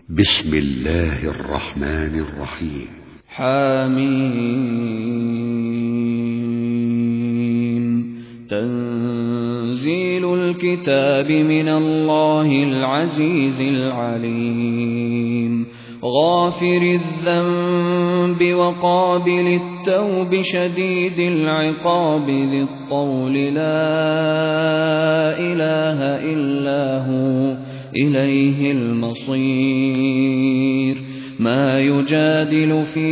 بسم الله الرحمن الرحيم. حميم. تنزيل الكتاب من الله العزيز العليم. غافر الذنب وقابل التوب شديد العقاب ذي الطول لا إله إلا هو إليه المصير. ما يجادل في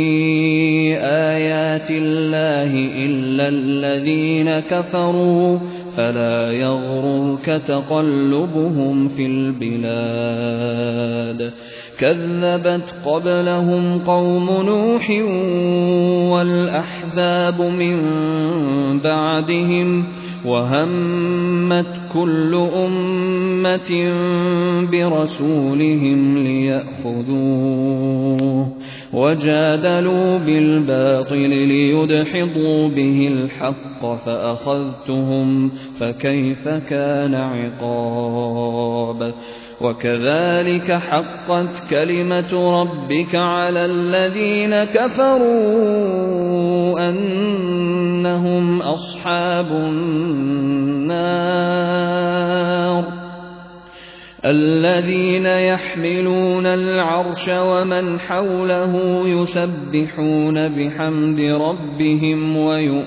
آيات الله إلا الذين كفروا فلا يغررك تقلبهم في البلاد. كذبت قبلهم قوم نوح والأحزاب من بعدهم وهمت كل أمة برسولهم ليأخذوه وجادلوا بالباطل ليدحضوا به الحق فأخذتهم فكيف كان عقاب. وكذلك حقت كلمة ربك على الذين كفروا أنهم أصحاب النار. الذين يحملون العرش ومن حوله يسبحون بحمد ربهم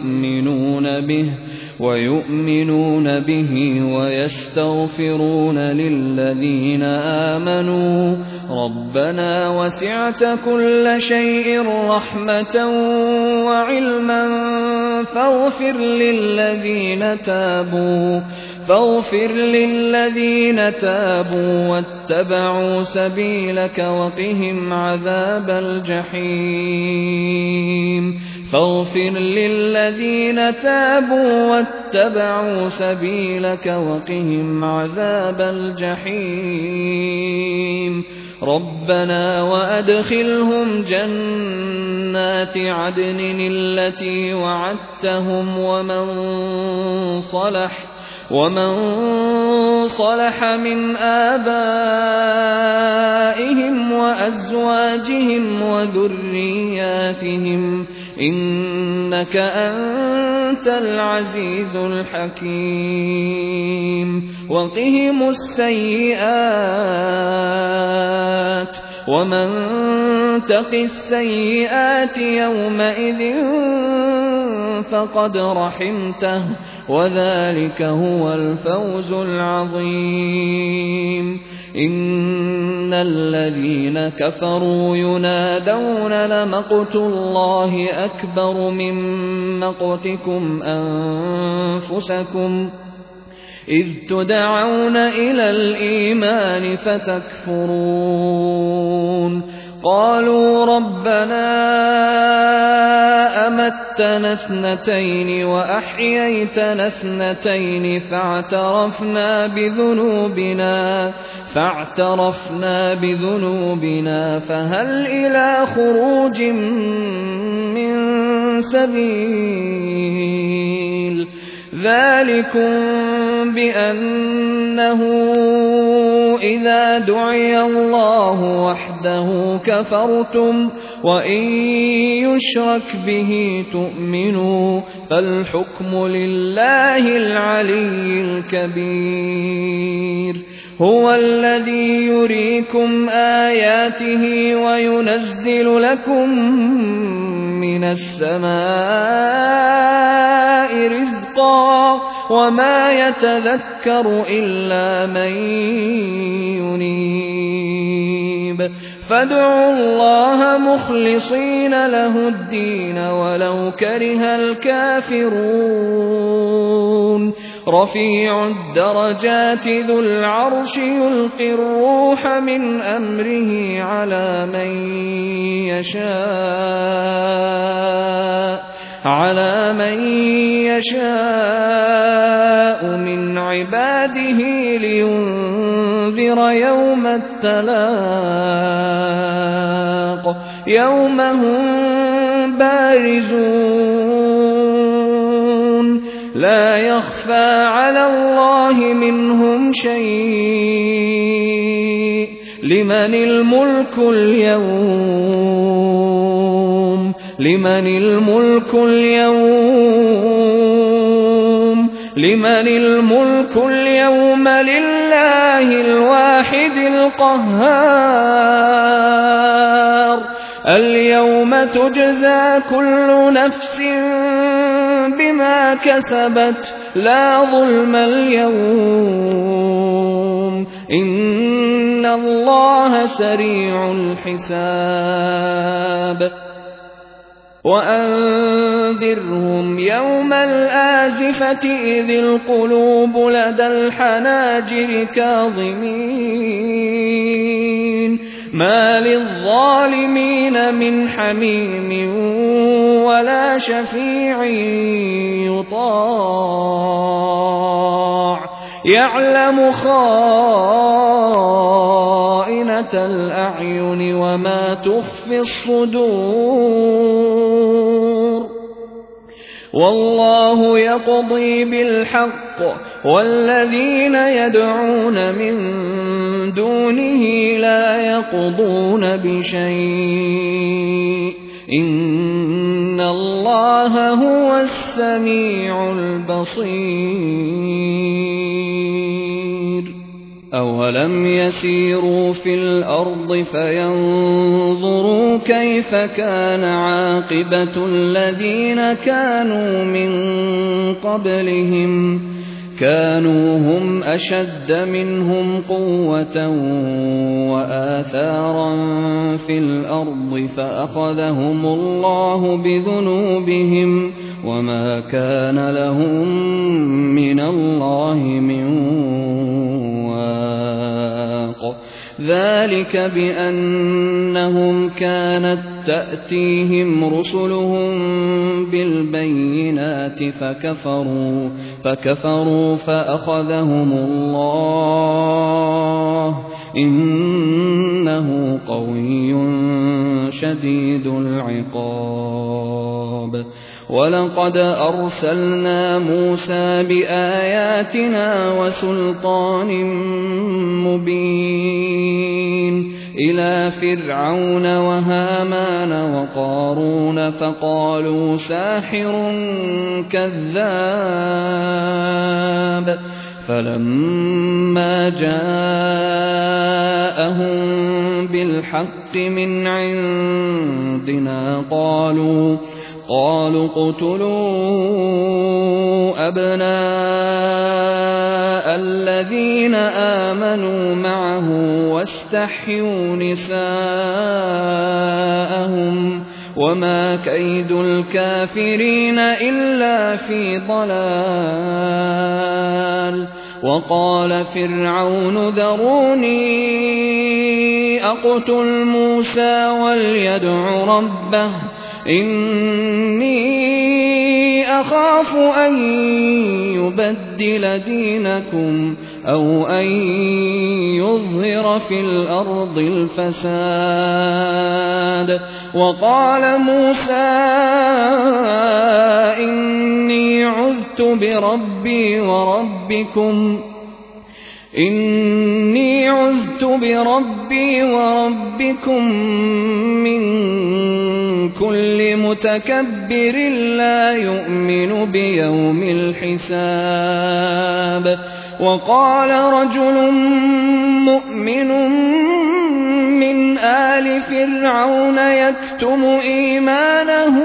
ويؤمنون به ويستغفرون للذين آمنوا ربنا وسعت كل شيء رحمة وعلما فاغفر للذين تابوا واتبعوا سبيلك وقهم عذاب الجحيم. فاغفر للذين تابوا واتبعوا سبيلك وقهم عذاب الجحيم. ربنا وأدخلهم جنات عدن التي وعدتهم ومن صلح من آبائهم وأزواجهم وذرياتهم إنك أنت العزيز الحكيم. وقهم السيئات ومن تق السيئات يومئذ فقد رحمته وذلك هو الفوز العظيم. إن الذين كفروا ينادون لمقت الله أكبر من مقتكم أنفسكم إذ تدعون إلى الإيمان فتكفرون. قالوا ربنا أمتنا اثنتين وأحييتنا اثنتين فاعترفنا بذنوبنا فهل إلى خروج من سبيل. ذلكم بأنه إذا دعي الله وحده كفرتم وإن يشرك به تؤمنوا فالحكم لله العلي الكبير. هو الذي يريكم آياته وينزل لكم من السماء رزقا وما يتذكر إلا من ينيب. فادعوا الله مخلصين له الدين ولو كره الكافرون. رفيع الدرجات ذو العرش يلقي الروح من أمره على من يشاء من عباده لينذر يوم التلاق يوم هم بارزون لا يخفى على الله منهم شيء لمن الملك اليوم لله الواحد القهار اليوم تجزى كل نفس بما كسبت لا ظلم اليوم إن الله سريع الحساب وأنذرهم يوم الآزفة إذ القلوب لدى الحناجر كاظمين ما للظالمين من حميم ولا شفيع يطاع يعلم خائنة الأعين وما تخفي الصدور والله يقضي بالحق والذين يدعون من دونه لا يقضون بشيء إن الله هو السميع البصير أولم يسيروا في الأرض فينظروا كيف كان عاقبة الذين كانوا من قبلهم كانوا هم أشد منهم قوة وآثارا في الأرض فأخذهم الله بذنوبهم وما كان لهم من الله من واق ذلك بأنهم كانت تأتيهم رسلهم بالبينات فكفروا فأخذهم الله إنه قوي شديد العقاب ولقد أرسلنا موسى بآياتنا وسلطان مبين إلى فرعون وهامان وقارون فقالوا ساحر كذاب فلما جاءهم بالحق من عندنا قالوا اقتلوا أبناء الذين آمنوا معه واستحيوا نساءهم وما كيد الكافرين إلا في ضلال وقال فرعون ذروني أقتل موسى وليدع ربه إني أخاف أن يبدل دينكم أو أن يظهر في الأرض الفساد وقال موسى إني عذت بربي وربكم من كل متكبر لا يؤمن بيوم الحساب وقال رجل مؤمن من آل فرعون يكتم إيمانه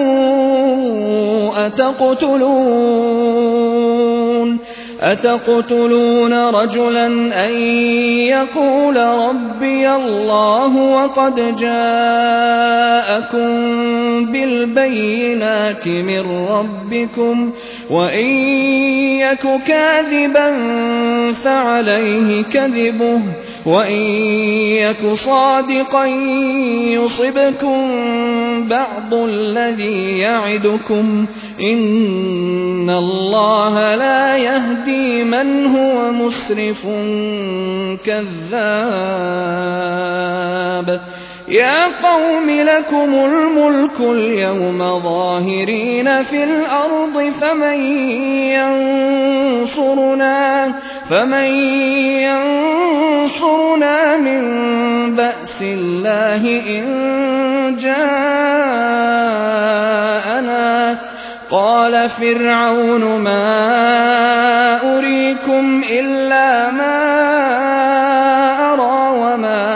أتقتلون رجلا أن يقول ربي الله وقد جاءكم بالبينات من ربكم وإن يك كاذبا فعليه كذبه وإن يك صادقا يصبكم بعض الذي يعدكم إن الله لا يهدي من هو مسرف كذاب يا قوم لكم الملك اليوم ظاهرين في الأرض فمن ينصرنا من بأس الله إن جاءنا قال فرعون ما أريكم إلا ما أرى وما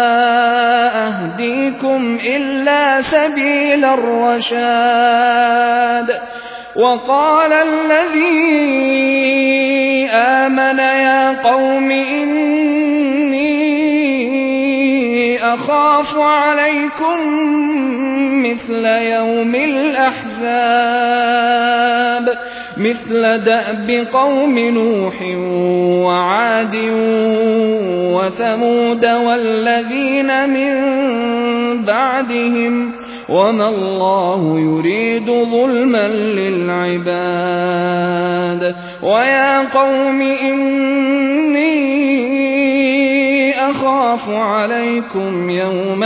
أهديكم إلا سبيل الرشاد وقال الذي آمن يا قوم إني أخاف عليكم مثل يوم الأحزاب مثل دأب قوم نوح وعاد وثمود والذين من بعدهم وما الله يريد ظلما للعباد ويا قوم إني أخاف عليكم يوم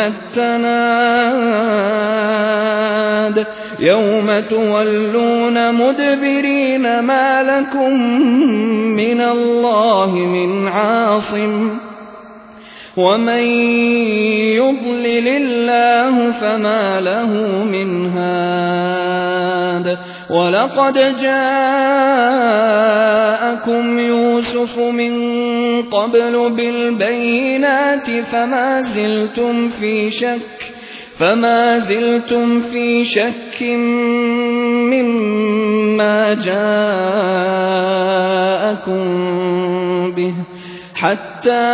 التناد يوم تولون مدبرين ما لكم من الله من عاصم ومن يضلل الله فما له من هاد ولقد جاءكم يوسف من قبل بالبينات فما زلتم في شك مما جاءكم به حتى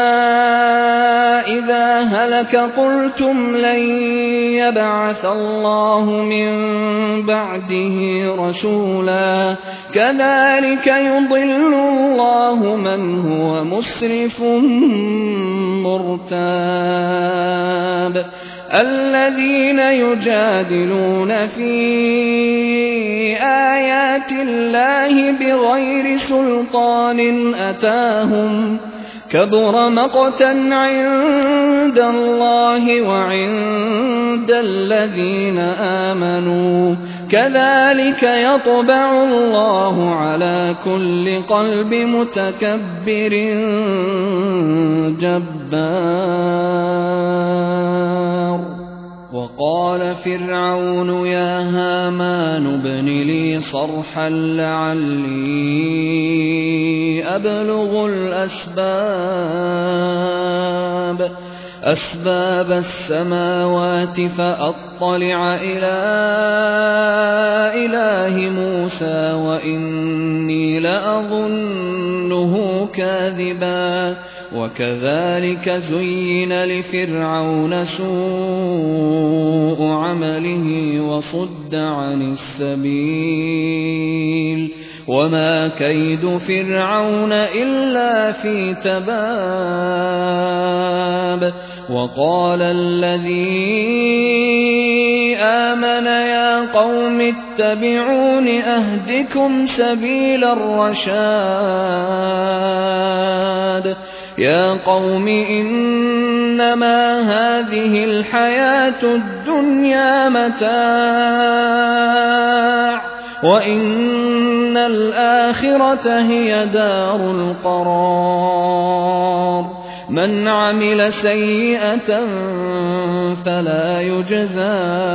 إذا هلك قلتم لن يبعث الله من بعده رسولا كذلك يضل الله من هو مسرف مرتاب الذين يجادلون في آيات الله بغير سلطان أتاهم كبر مقتا عند الله وعند الذين آمنوا كذلك يطبع الله على كل قلب متكبر جبار وقال فرعون يا هامان ابن لي صرحا لعلي أبلغ أسباب السماوات فأطلع إلى إله موسى وإني لأظنه كاذبا وكذلك زين لفرعون سوء عمله وصد عن السبيل وما كيد فرعون إلا في تباب وقال الذي آمن يا قوم اتبعون أهدكم سبيل الرشاد يا قوم إنما هذه الحياة الدنيا متاع وإن الآخرة هي دار القرار من عمل سيئة فلا يجزى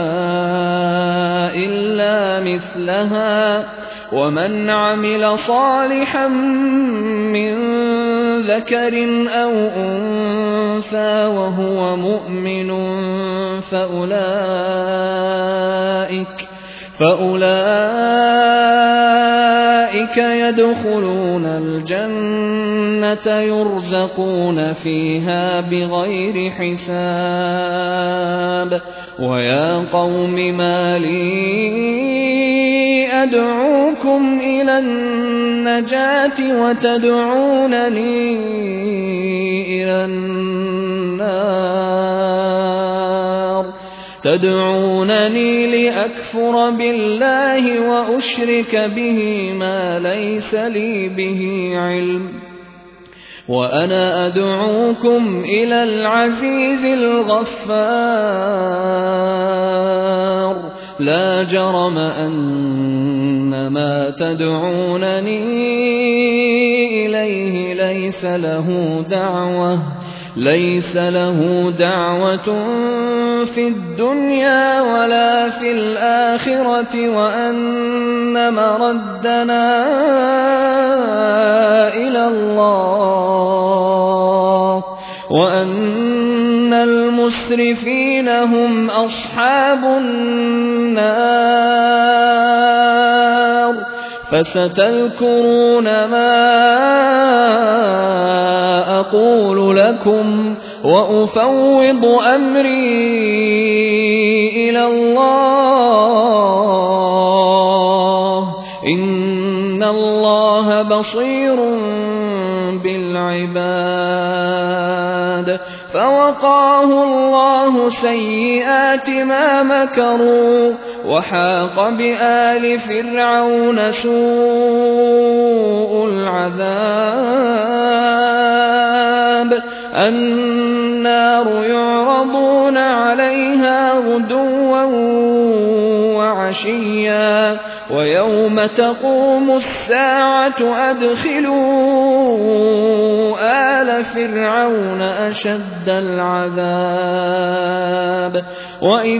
إلا مثلها ومن عمل صالحا من ذكر أو أنثى وهو مؤمن فأولئك يدخلون الجنة يرزقون فيها بغير حساب ويا قوم ما لي أدعوكم إلى النجاة وتدعونني إلى النار تدعونني لأكفر بالله وأشرك به ما ليس لي به علم وأنا أدعوكم إلى العزيز الغفار لا جرم أن ما تدعونني إليه ليس له دعوة في الدنيا ولا في الآخرة وأن مردنا إلى الله وأن المسرفين هم أصحاب النار فستذكرون ما أقول لكم وأفوض أمري إلى الله إن الله بصير بالعباد فوقاه الله سيئات ما مكروا وحاق بآل فرعون سوء العذاب النار يعرضون عليها غدوا وعشيا ويوم تقوم الساعة أدخلوا آل فرعون أشد العذاب وإذ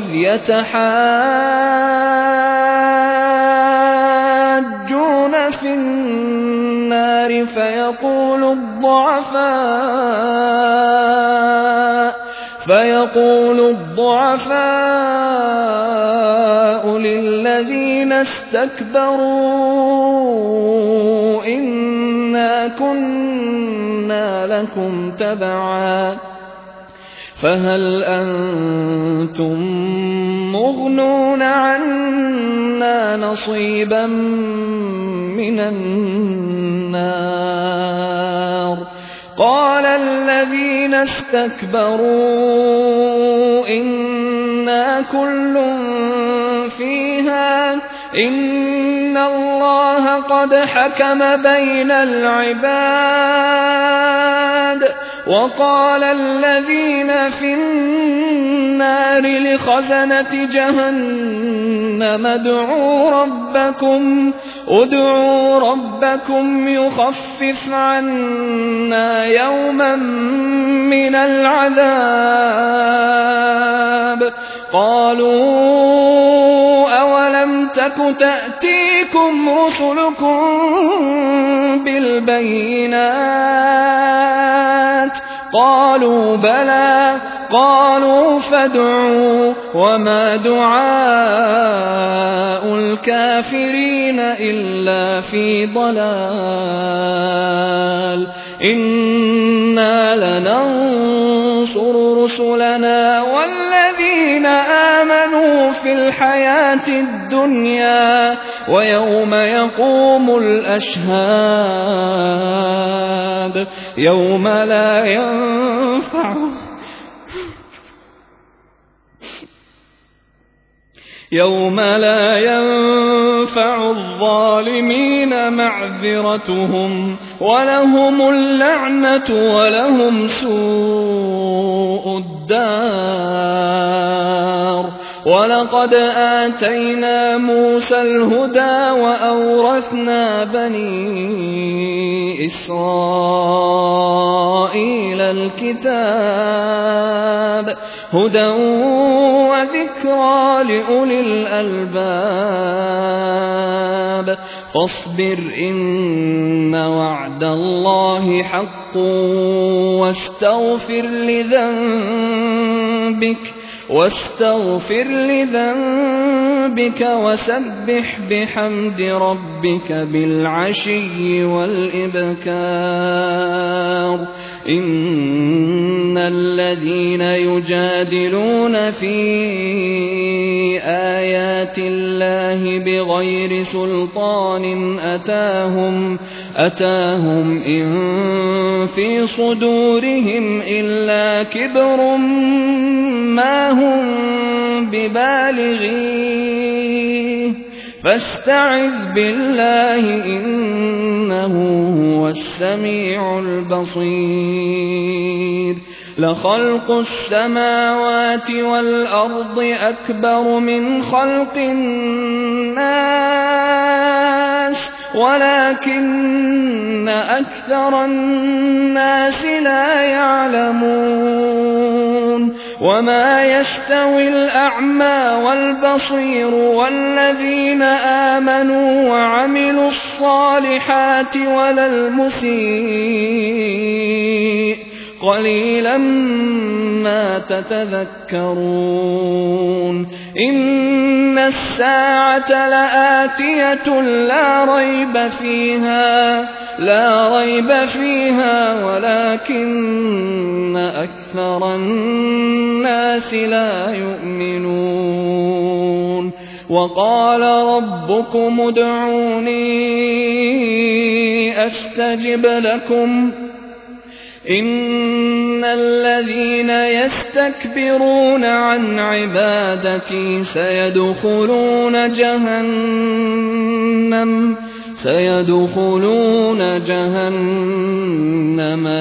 يتحاجون في النار فيقول الضعفاء للذين استكبروا إنا كنا لكم تبعا فهل أنتم مغنون عنا نصيبا من النار قال الذين استكبروا إنا كل فيها إن الله قد حكم بين العباد وقال الذين في النار لخزنة جهنم ادعوا ربكم يخفف عنا يوما من العذاب قالوا أولم تك تأتيكم رسلكم بالبينات قالوا بلى قالوا فادعوا وما دعاء الكافرين إلا في ضلال إنا لننصر رسلنا والذين آمنوا في الحياة الدنيا ويوم يقوم الأشهاد يوم لا ينفع الظالمين معذرتهم ولهم اللعنة ولهم سوء الدار ولقد آتينا موسى الهدى وأورثنا بني إسرائيل الكتاب هدى وذكرى لأولي الألباب فاصبر إن وعد الله حق واستغفر لذنبك وسبح بحمد ربك بالعشي والإبكار إن الذين يجادلون في آيات الله بغير سلطان أتاهم إن في صدورهم إلا كبر ما هم ببالغيه فاستعذ بالله إنه هو السميع البصير لخلق السماوات والأرض أكبر من خلق الناس ولكن أكثر الناس لا يعلمون وما يستوي الأعمى والبصير والذين آمنوا وعملوا الصالحات ولا المسيء قليلا ما تتذكرون إن الساعة لآتية لا ريب فيها ولكن أكثر الناس لا يؤمنون وقال ربكم ادعوني أستجب لكم إن الذين يستكبرون عن عبادتي سيدخلون جهنم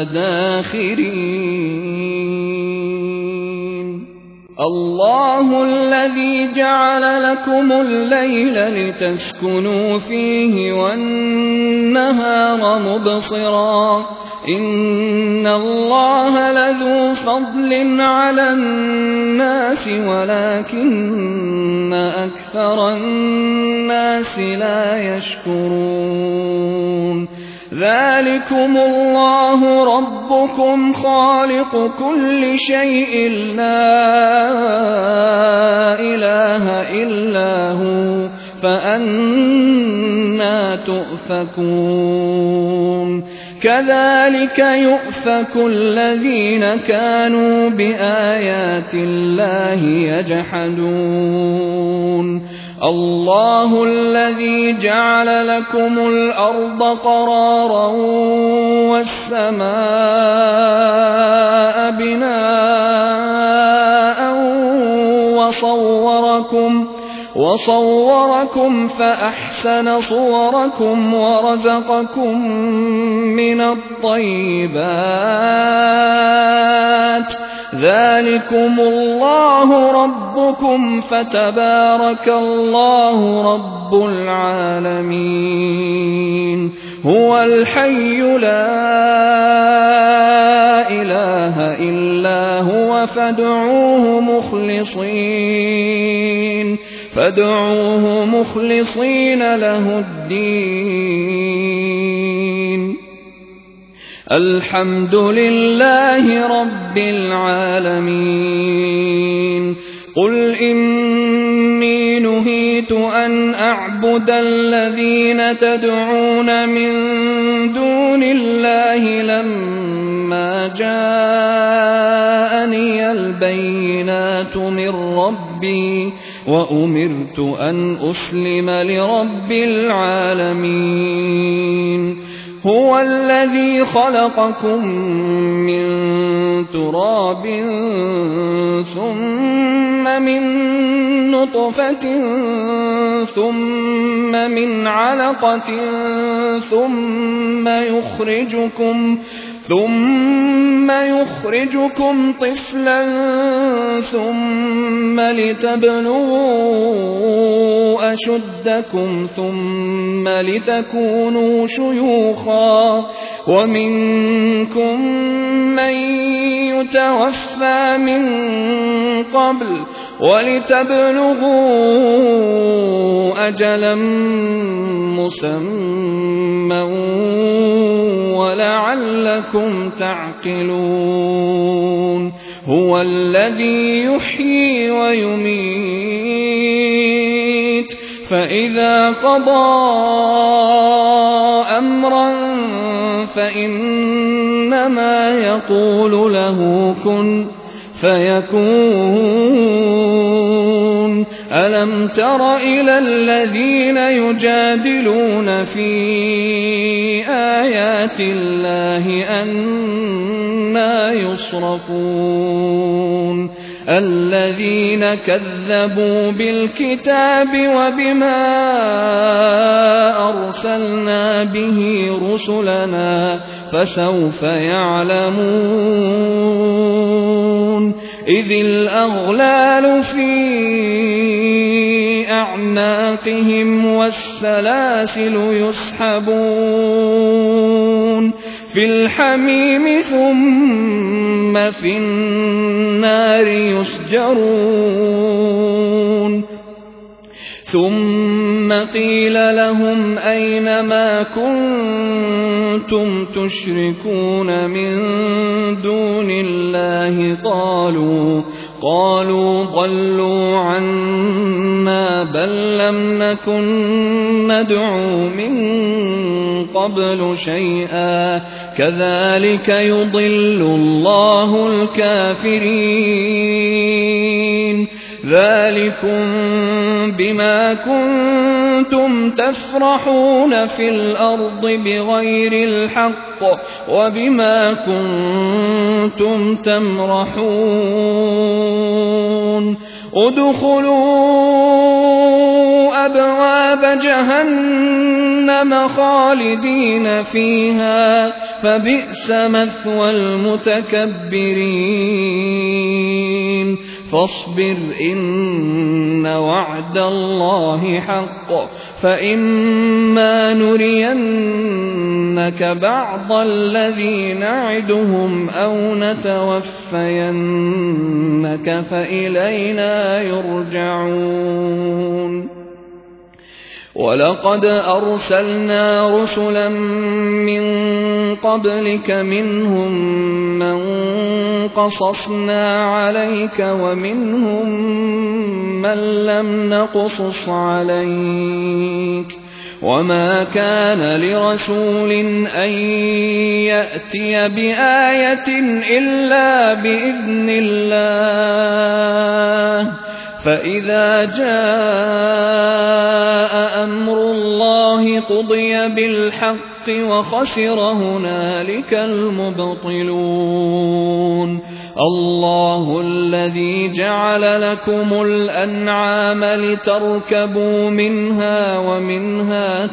داخرين الله الذي جعل لكم الليل لتسكنوا فيه والنهار مبصرا إن الله لذو فضل على الناس ولكن أكثر الناس لا يشكرون ذلكم الله ربكم خالق كل شيء لا إله إلا هو فأنى تؤفكون كذلك يؤفك الذين كانوا بآيات الله يجحدون الله الذي جعل لكم الأرض قرارا والسماء بناء وصوركم فأحسن صوركم ورزقكم من الطيبات ذلكم الله ربكم فتبارك الله رب العالمين هو الحي لا إله إلا هو فادعوه مخلصين له الدين الحمد لله رب العالمين قل إني نهيت أن أعبد الذين تدعون من دون الله لما جاءني البينات من ربي وأمرت أن أسلم لرب العالمين هو الذي خلقكم من تراب ثم من نطفة ثم من علقة ثم يخرجكم طفلا ثم لتبلغوا أشدكم ثم لتكونوا شيوخا ومنكم من يتوفى من قبل ولتبلغوا أجلا مسمى ولعلكم تعقلون هو الذي يحيي ويميت فإذا قضى أمرا فإنما يقول له كن فيكون ألم تر إلى الذين يجادلون في آيات الله أنى يصرفون الذين كذبوا بالكتاب وبما أرسلنا به رسلنا فسوف يعلمون إذ الأغلال في أعناقهم والسلاسل يسحبون في الحميم ثم في النار يسجرون ثم قيل لهم أين ما كنتم تشركون من دون الله قالوا ضلوا عنا بل لم نكن ندعو من قبل شيئا كذلك يضل الله الكافرين ذلكم بما كنتم تفرحون في الأرض بغير الحق وبما كنتم تمرحون ادخلوا أبواب جهنم خالدين فيها فبئس مثوى المتكبرين فاصبر إن وعد الله حق فإما نرينك بعض الذي نعدهم أو نتوفينك فإلينا يرجعون ولقد أرسلنا رسلا من قبلك منهم من قصصنا عليك ومنهم من لم نقصص عليك وما كان لرسول أن يأتي بآية إلا بإذن الله فإذا جاء أمر الله قضي بالحق وخسر هنالك المبطلون الله الذي جعل لكم الأنعام لتركبوا منها ومنها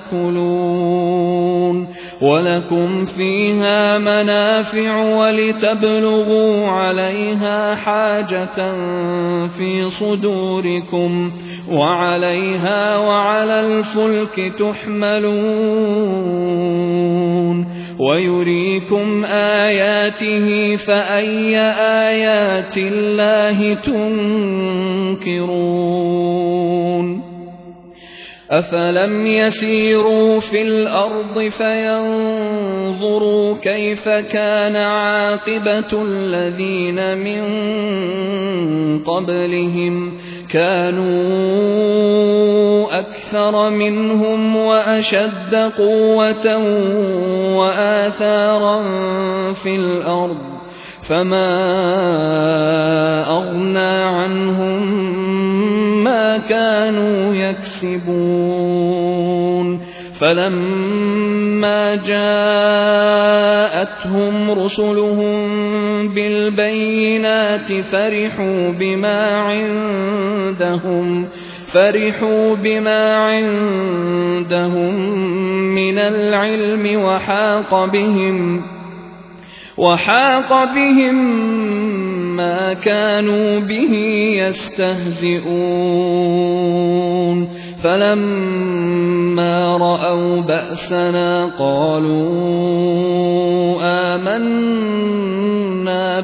تأكلون ولكم فيها منافع ولتبلغوا عليها حاجة في صدوركم وعليها وعلى الفلك تحملون ويريكم آياته فأي آيات الله تنكرون أفلم يسيروا في الأرض فينظروا كيف كان عاقبة الذين من قبلهم كانوا أكثر منهم وأشد قوة وآثارا في الأرض فما أغنى عنهم ما كانوا يكسبون فلما جاءتهم رسلهم بالبينات فرحوا بما عندهم من العلم وحاق بهم ما كانوا به يستهزئون فلما رأوا بأسنا قالوا آمنا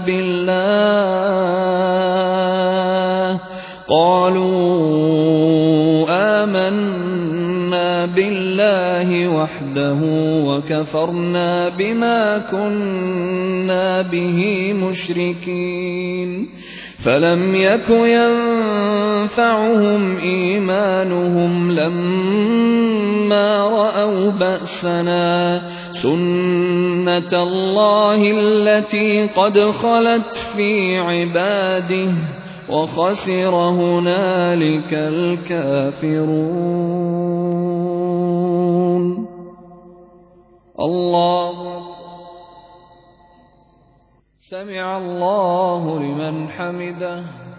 بالله وحده وكفرنا بما كنا به مشركين فلم يك ينفعهم إيمانهم لما رأوا بأسنا سنة الله التي قد خلت في عباده وخسر هنالك الكافرون الله سمع الله لمن حمده